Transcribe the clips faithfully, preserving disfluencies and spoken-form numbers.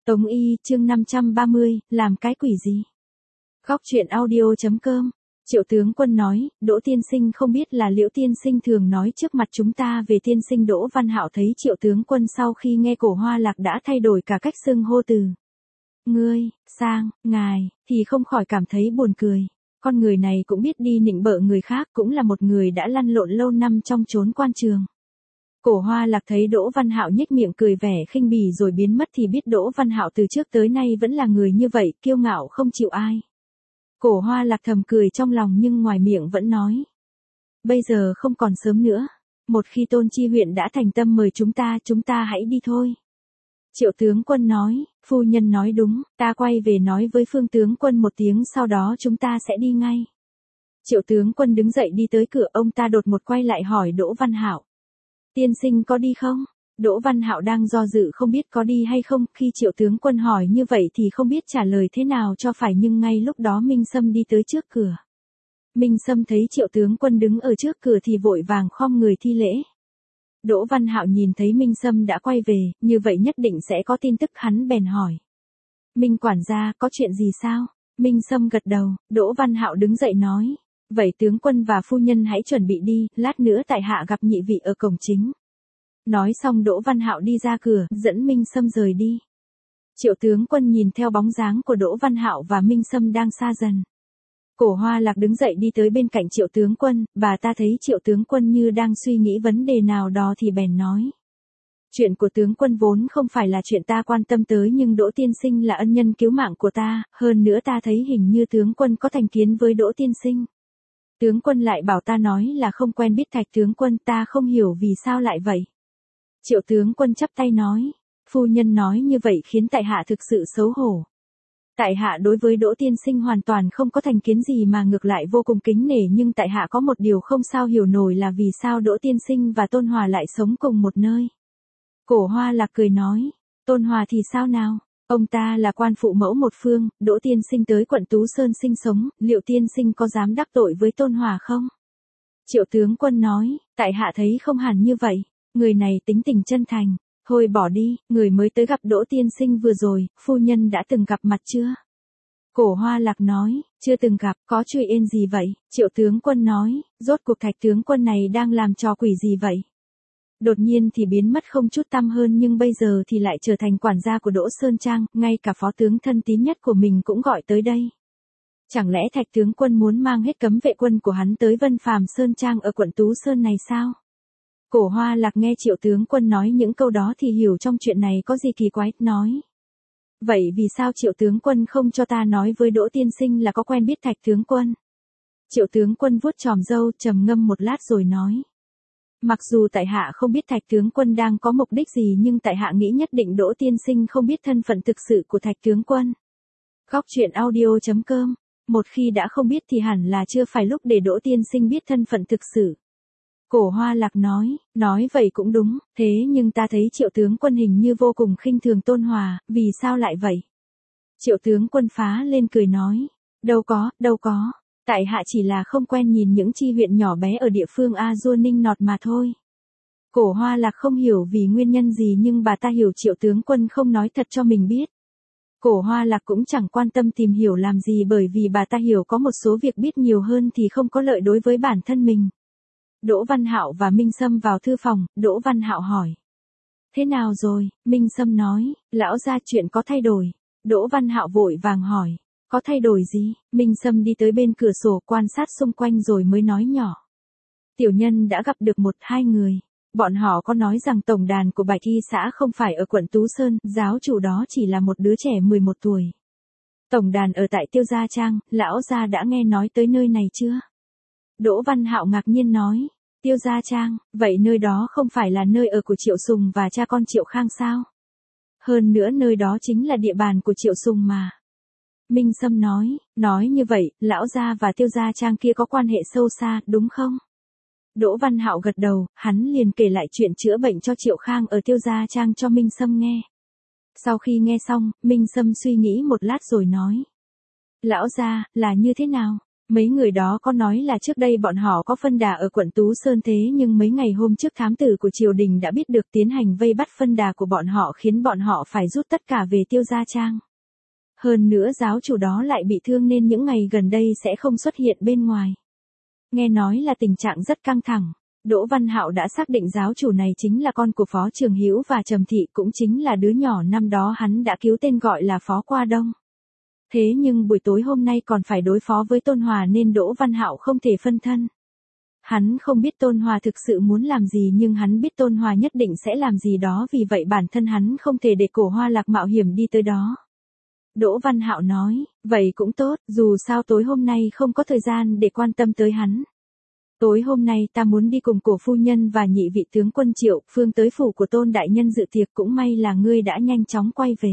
Tống Y, chương năm trăm ba mươi, làm cái quỷ gì? Góc truyện audio chấm com. Triệu tướng quân nói, Đỗ tiên sinh không biết là Liễu tiên sinh thường nói trước mặt chúng ta về tiên sinh. Đỗ Văn Hạo thấy Triệu tướng quân sau khi nghe Cổ Hoa Lạc đã thay đổi cả cách xưng hô từ ngươi sang ngài, thì không khỏi cảm thấy buồn cười. Con người này cũng biết đi nịnh bợ người khác, cũng là một người đã lăn lộn lâu năm trong chốn quan trường. Cổ Hoa Lạc thấy Đỗ Văn Hạo nhếch miệng cười vẻ khinh bỉ rồi biến mất thì biết Đỗ Văn Hạo từ trước tới nay vẫn là người như vậy, kiêu ngạo không chịu ai. Cổ Hoa Lạc thầm cười trong lòng nhưng ngoài miệng vẫn nói. Bây giờ không còn sớm nữa. Một khi Tôn Chi huyện đã thành tâm mời chúng ta, chúng ta hãy đi thôi. Triệu tướng quân nói, phu nhân nói đúng, ta quay về nói với Phương tướng quân một tiếng, sau đó chúng ta sẽ đi ngay. Triệu tướng quân đứng dậy đi tới cửa, ông ta đột một quay lại hỏi Đỗ Văn Hạo. Tiên sinh có đi không? Đỗ Văn Hạo đang do dự không biết có đi hay không, khi Triệu tướng quân hỏi như vậy thì không biết trả lời thế nào cho phải, nhưng ngay lúc đó Minh Sâm đi tới trước cửa. Minh Sâm thấy Triệu tướng quân đứng ở trước cửa thì vội vàng khom người thi lễ. Đỗ Văn Hạo nhìn thấy Minh Sâm đã quay về, như vậy nhất định sẽ có tin tức, hắn bèn hỏi. Minh quản gia, có chuyện gì sao? Minh Sâm gật đầu, Đỗ Văn Hạo đứng dậy nói. Vậy tướng quân và phu nhân hãy chuẩn bị đi, lát nữa tại hạ gặp nhị vị ở cổng chính. Nói xong Đỗ Văn Hạo đi ra cửa, dẫn Minh Sâm rời đi. Triệu tướng quân nhìn theo bóng dáng của Đỗ Văn Hạo và Minh Sâm đang xa dần. Cổ Hoa Lạc đứng dậy đi tới bên cạnh Triệu tướng quân, bà ta thấy Triệu tướng quân như đang suy nghĩ vấn đề nào đó thì bèn nói. Chuyện của tướng quân vốn không phải là chuyện ta quan tâm tới, nhưng Đỗ tiên sinh là ân nhân cứu mạng của ta, hơn nữa ta thấy hình như tướng quân có thành kiến với Đỗ tiên sinh. Tướng quân lại bảo ta nói là không quen biết Thạch tướng quân, ta không hiểu vì sao lại vậy. Triệu tướng quân chắp tay nói, phu nhân nói như vậy khiến tại hạ thực sự xấu hổ. Tại hạ đối với Đỗ tiên sinh hoàn toàn không có thành kiến gì mà ngược lại vô cùng kính nể, nhưng tại hạ có một điều không sao hiểu nổi là vì sao Đỗ tiên sinh và Tôn Hòa lại sống cùng một nơi. Cổ Hoa Lạc cười nói, Tôn Hòa thì sao nào? Ông ta là quan phụ mẫu một phương, Đỗ tiên sinh tới quận Tú Sơn sinh sống, liệu tiên sinh có dám đắc tội với Tôn Hòa không? Triệu tướng quân nói, tại hạ thấy không hẳn như vậy, người này tính tình chân thành. Thôi bỏ đi, người mới tới gặp Đỗ tiên sinh vừa rồi, phu nhân đã từng gặp mặt chưa? Cổ Hoa Lạc nói, chưa từng gặp, có chuyện ên gì vậy? Triệu tướng quân nói, rốt cuộc Thạch tướng quân này đang làm trò quỷ gì vậy? Đột nhiên thì biến mất không chút tăm hơn, nhưng bây giờ thì lại trở thành quản gia của Đỗ Sơn Trang, ngay cả phó tướng thân tín nhất của mình cũng gọi tới đây. Chẳng lẽ Thạch tướng quân muốn mang hết cấm vệ quân của hắn tới Vân Phàm Sơn Trang ở quận Tú Sơn này sao? Cổ Hoa Lạc nghe Triệu tướng quân nói những câu đó thì hiểu trong chuyện này có gì kỳ quái, nói. Vậy vì sao Triệu tướng quân không cho ta nói với Đỗ tiên sinh là có quen biết Thạch tướng quân? Triệu tướng quân vuốt chòm râu trầm ngâm một lát rồi nói. Mặc dù tại hạ không biết Thạch tướng quân đang có mục đích gì, nhưng tại hạ nghĩ nhất định Đỗ tiên sinh không biết thân phận thực sự của Thạch tướng quân. Góc truyện audio chấm com. Một khi đã không biết thì hẳn là chưa phải lúc để Đỗ tiên sinh biết thân phận thực sự. Cổ Hoa Lạc nói, nói vậy cũng đúng, thế nhưng ta thấy Triệu tướng quân hình như vô cùng khinh thường Tôn Hòa, vì sao lại vậy? Triệu tướng quân phá lên cười nói, đâu có, đâu có, tại hạ chỉ là không quen nhìn những chi huyện nhỏ bé ở địa phương A Dua Ninh Nọt mà thôi. Cổ Hoa Lạc không hiểu vì nguyên nhân gì nhưng bà ta hiểu Triệu tướng quân không nói thật cho mình biết. Cổ Hoa Lạc cũng chẳng quan tâm tìm hiểu làm gì, bởi vì bà ta hiểu có một số việc biết nhiều hơn thì không có lợi đối với bản thân mình. Đỗ Văn Hạo và Minh Sâm vào thư phòng, Đỗ Văn Hạo hỏi. Thế nào rồi? Minh Sâm nói, lão gia chuyện có thay đổi. Đỗ Văn Hạo vội vàng hỏi, có thay đổi gì? Minh Sâm đi tới bên cửa sổ quan sát xung quanh rồi mới nói nhỏ. Tiểu nhân đã gặp được một hai người. Bọn họ có nói rằng tổng đàn của Bạch Y xã không phải ở quận Tú Sơn, giáo chủ đó chỉ là một đứa trẻ mười một tuổi. Tổng đàn ở tại Tiêu Gia Trang, lão gia đã nghe nói tới nơi này chưa? Đỗ Văn Hạo ngạc nhiên nói, Tiêu Gia Trang, vậy nơi đó không phải là nơi ở của Triệu Sùng và cha con Triệu Khang sao? Hơn nữa nơi đó chính là địa bàn của Triệu Sùng mà. Minh Sâm nói, nói như vậy, lão gia và Tiêu Gia Trang kia có quan hệ sâu xa, đúng không? Đỗ Văn Hạo gật đầu, hắn liền kể lại chuyện chữa bệnh cho Triệu Khang ở Tiêu Gia Trang cho Minh Sâm nghe. Sau khi nghe xong, Minh Sâm suy nghĩ một lát rồi nói. Lão gia, là như thế nào? Mấy người đó có nói là trước đây bọn họ có phân đà ở quận Tú Sơn thế nhưng mấy ngày hôm trước thám tử của triều đình đã biết được tiến hành vây bắt phân đà của bọn họ khiến bọn họ phải rút tất cả về Tiêu Gia Trang. Hơn nữa giáo chủ đó lại bị thương nên những ngày gần đây sẽ không xuất hiện bên ngoài. Nghe nói là tình trạng rất căng thẳng. Đỗ Văn Hạo đã xác định giáo chủ này chính là con của Phó Trường Hữu và Trầm Thị, cũng chính là đứa nhỏ năm đó hắn đã cứu tên gọi là Phó Qua Đông. Thế nhưng buổi tối hôm nay còn phải đối phó với Tôn Hòa nên Đỗ Văn Hạo không thể phân thân. Hắn không biết Tôn Hòa thực sự muốn làm gì nhưng hắn biết Tôn Hòa nhất định sẽ làm gì đó, vì vậy bản thân hắn không thể để Cổ Hoa Lạc mạo hiểm đi tới đó. Đỗ Văn Hạo nói, vậy cũng tốt, dù sao tối hôm nay không có thời gian để quan tâm tới hắn. Tối hôm nay ta muốn đi cùng Cổ phu nhân và nhị vị tướng quân Triệu Phương tới phủ của Tôn đại nhân dự tiệc, cũng may là ngươi đã nhanh chóng quay về.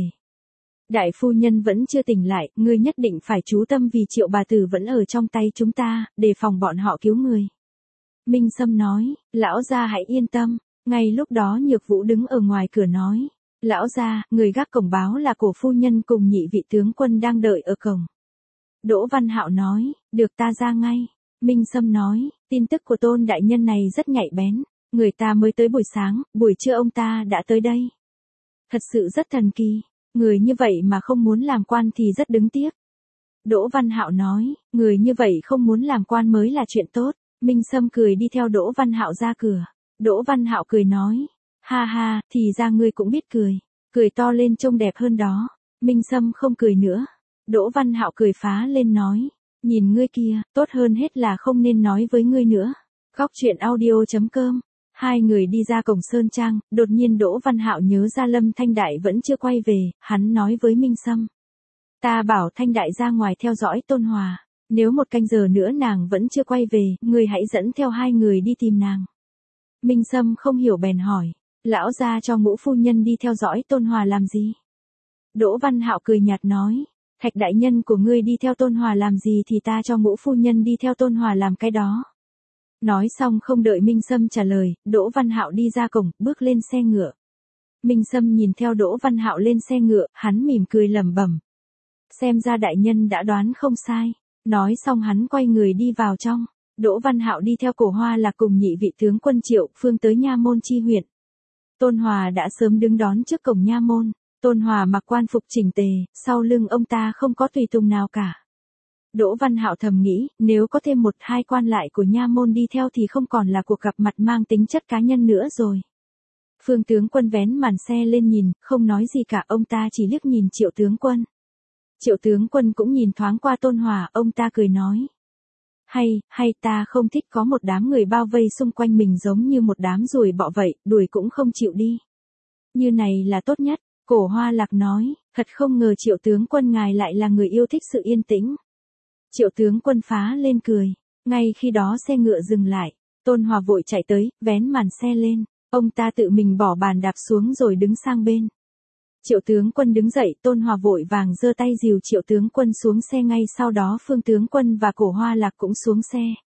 Đại phu nhân vẫn chưa tỉnh lại, ngươi nhất định phải chú tâm vì Triệu bà tử vẫn ở trong tay chúng ta, đề phòng bọn họ cứu người. Minh Sâm nói, lão gia hãy yên tâm. Ngay lúc đó Nhược Vũ đứng ở ngoài cửa nói, lão gia, người gác cổng báo là Cổ phu nhân cùng nhị vị tướng quân đang đợi ở cổng. Đỗ Văn Hạo nói, được, ta ra ngay. Minh Sâm nói, tin tức của Tôn đại nhân này rất nhạy bén, người ta mới tới buổi sáng, buổi trưa ông ta đã tới đây. Thật sự rất thần kỳ, người như vậy mà không muốn làm quan thì rất đứng tiếc. Đỗ Văn Hạo nói, người như vậy không muốn làm quan mới là chuyện tốt. Minh Sâm cười đi theo Đỗ Văn Hạo ra cửa. Đỗ Văn Hạo cười nói, ha ha, thì ra ngươi cũng biết cười, cười to lên trông đẹp hơn đó. Minh Sâm không cười nữa. Đỗ Văn Hạo cười phá lên nói, nhìn ngươi kia, tốt hơn hết là không nên nói với ngươi nữa. Góc truyện audio chấm com. Hai người đi ra cổng Sơn Trang, đột nhiên Đỗ Văn Hạo nhớ ra Lâm Thanh Đại vẫn chưa quay về, hắn nói với Minh Sâm. Ta bảo Thanh Đại ra ngoài theo dõi Tôn Hòa, nếu một canh giờ nữa nàng vẫn chưa quay về, ngươi hãy dẫn theo hai người đi tìm nàng. Minh Sâm không hiểu bèn hỏi, lão gia cho Ngũ phu nhân đi theo dõi Tôn Hòa làm gì? Đỗ Văn Hạo cười nhạt nói, Thạch đại nhân của ngươi đi theo Tôn Hòa làm gì thì ta cho Ngũ phu nhân đi theo Tôn Hòa làm cái đó. Nói xong không đợi Minh Sâm trả lời, Đỗ Văn Hạo đi ra cổng, bước lên xe ngựa. Minh Sâm nhìn theo Đỗ Văn Hạo lên xe ngựa, hắn mỉm cười lẩm bẩm. Xem ra đại nhân đã đoán không sai. Nói xong hắn quay người đi vào trong. Đỗ Văn Hạo đi theo Cổ Hoa Lạc cùng nhị vị tướng quân Triệu Phương tới nha môn chi huyện. Tôn Hòa đã sớm đứng đón trước cổng nha môn. Tôn Hòa mặc quan phục chỉnh tề, sau lưng ông ta không có tùy tùng nào cả. Đỗ Văn Hạo thầm nghĩ, nếu có thêm một hai quan lại của nha môn đi theo thì không còn là cuộc gặp mặt mang tính chất cá nhân nữa rồi. Phương tướng quân vén màn xe lên nhìn, không nói gì cả, ông ta chỉ liếc nhìn Triệu tướng quân. Triệu tướng quân cũng nhìn thoáng qua Tôn Hòa, ông ta cười nói. Hay, hay ta không thích có một đám người bao vây xung quanh mình giống như một đám ruồi bọ vậy, đuổi cũng không chịu đi. Như này là tốt nhất, Cổ Hoa Lạc nói, thật không ngờ Triệu tướng quân ngài lại là người yêu thích sự yên tĩnh. Triệu tướng quân phá lên cười, ngay khi đó xe ngựa dừng lại, Tôn Hòa vội chạy tới, vén màn xe lên, ông ta tự mình bỏ bàn đạp xuống rồi đứng sang bên. Triệu tướng quân đứng dậy, Tôn Hòa vội vàng giơ tay dìu Triệu tướng quân xuống xe, ngay sau đó Phương tướng quân và Cổ Hoa Lạc cũng xuống xe.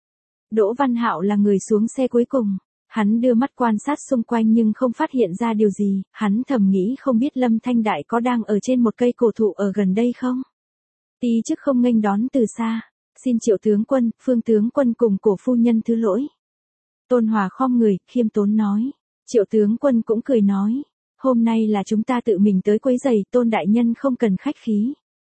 Đỗ Văn Hạo là người xuống xe cuối cùng, hắn đưa mắt quan sát xung quanh nhưng không phát hiện ra điều gì, hắn thầm nghĩ không biết Lâm Thanh Đại có đang ở trên một cây cổ thụ ở gần đây không? Tí chức không nghênh đón từ xa, xin Triệu tướng quân, Phương tướng quân cùng Cổ phu nhân thứ lỗi. Tôn Hòa khom người, khiêm tốn nói. Triệu tướng quân cũng cười nói, hôm nay là chúng ta tự mình tới quấy rầy, Tôn đại nhân không cần khách khí.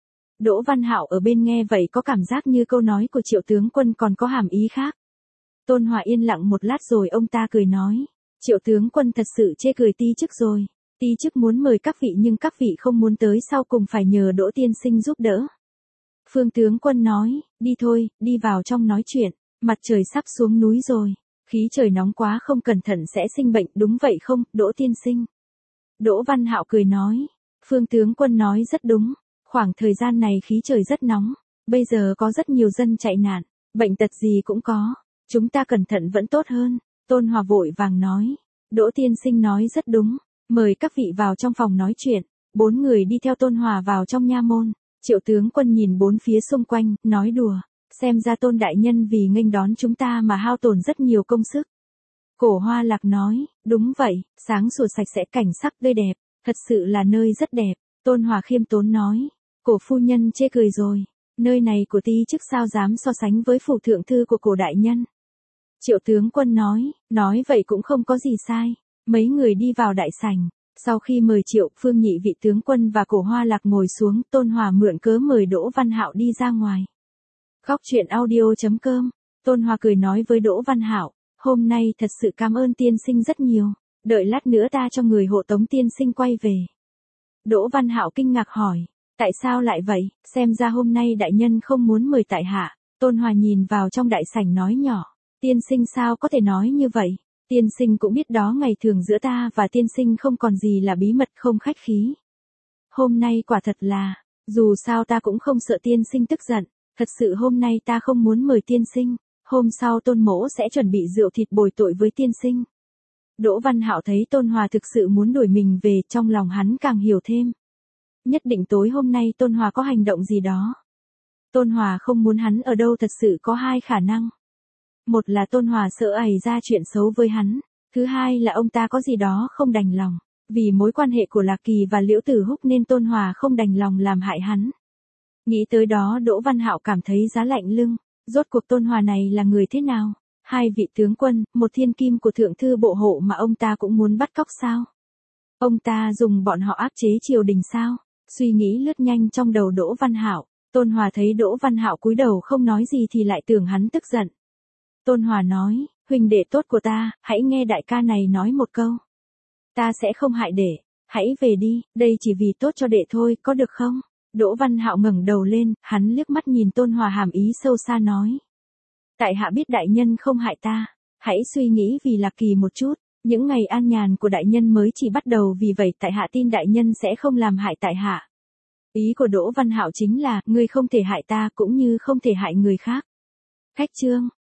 Đỗ Văn Hạo ở bên nghe vậy có cảm giác như câu nói của Triệu tướng quân còn có hàm ý khác. Tôn Hòa yên lặng một lát rồi ông ta cười nói, Triệu tướng quân thật sự chê cười Ti chức rồi. Ti chức muốn mời các vị nhưng các vị không muốn tới, sau cùng phải nhờ Đỗ tiên sinh giúp đỡ. Phương tướng quân nói, đi thôi, đi vào trong nói chuyện, mặt trời sắp xuống núi rồi, khí trời nóng quá không cẩn thận sẽ sinh bệnh, đúng vậy không, Đỗ tiên sinh? Đỗ Văn Hạo cười nói, Phương tướng quân nói rất đúng, khoảng thời gian này khí trời rất nóng, bây giờ có rất nhiều dân chạy nạn, bệnh tật gì cũng có, chúng ta cẩn thận vẫn tốt hơn. Tôn Hòa vội vàng nói, Đỗ tiên sinh nói rất đúng, mời các vị vào trong phòng nói chuyện. Bốn người đi theo Tôn Hòa vào trong nha môn. Triệu tướng quân nhìn bốn phía xung quanh, nói đùa, xem ra Tôn đại nhân vì nghênh đón chúng ta mà hao tổn rất nhiều công sức. Cổ Hoa Lạc nói, đúng vậy, sáng sủa sạch sẽ, cảnh sắc tươi đẹp, thật sự là nơi rất đẹp. Tôn Hòa khiêm tốn nói, Cổ phu nhân chê cười rồi, Nơi này của ti chức sao dám so sánh với phủ thượng thư của cổ đại nhân. Triệu tướng quân nói, nói vậy cũng không có gì sai. Mấy người đi vào đại sảnh. Sau khi mời Triệu Phương nhị vị tướng quân và Cổ Hoa Lạc ngồi xuống, Tôn Hòa mượn cớ mời Đỗ Văn Hạo đi ra ngoài. Góc truyện audio chấm com. Tôn Hòa cười nói với Đỗ Văn Hạo, hôm nay thật sự cảm ơn tiên sinh rất nhiều, đợi lát nữa ta cho người hộ tống tiên sinh quay về. Đỗ Văn Hạo kinh ngạc hỏi, tại sao lại vậy, xem ra hôm nay đại nhân không muốn mời tại hạ. Tôn Hòa nhìn vào trong đại sảnh nói nhỏ, tiên sinh sao có thể nói như vậy, tiên sinh cũng biết đó ngày thường giữa ta và tiên sinh không còn gì là bí mật không khách khí. Hôm nay quả thật là, dù sao ta cũng không sợ tiên sinh tức giận, thật sự hôm nay ta không muốn mời tiên sinh, hôm sau Tôn mỗ sẽ chuẩn bị rượu thịt bồi tội với tiên sinh. Đỗ Văn Hạo thấy Tôn Hòa thực sự muốn đuổi mình về, trong lòng hắn càng hiểu thêm. Nhất định tối hôm nay Tôn Hòa có hành động gì đó. Tôn Hòa không muốn hắn ở đâu thật sự có hai khả năng. Một là Tôn Hòa sợ xảy ra chuyện xấu với hắn, thứ hai là ông ta có gì đó không đành lòng. Vì mối quan hệ của Lạc Kỳ và Liễu Tử Húc nên Tôn Hòa không đành lòng làm hại hắn. Nghĩ tới đó Đỗ Văn Hạo cảm thấy giá lạnh lưng, rốt cuộc Tôn Hòa này là người thế nào? Hai vị tướng quân, một thiên kim của thượng thư bộ hộ mà ông ta cũng muốn bắt cóc sao? Ông ta dùng bọn họ áp chế triều đình sao? Suy nghĩ lướt nhanh trong đầu Đỗ Văn Hạo, Tôn Hòa thấy Đỗ Văn Hạo cúi đầu không nói gì thì lại tưởng hắn tức giận. Tôn Hòa nói, huynh đệ tốt của ta, hãy nghe đại ca này nói một câu. Ta sẽ không hại đệ, hãy về đi, đây chỉ vì tốt cho đệ thôi, có được không? Đỗ Văn Hạo ngẩng đầu lên, hắn liếc mắt nhìn Tôn Hòa hàm ý sâu xa nói. Tại hạ biết đại nhân không hại ta, hãy suy nghĩ vì Lạc Kỳ một chút, những ngày an nhàn của đại nhân mới chỉ bắt đầu, vì vậy tại hạ tin đại nhân sẽ không làm hại tại hạ. Ý của Đỗ Văn Hạo chính là, ngươi không thể hại ta cũng như không thể hại người khác. Khách chương.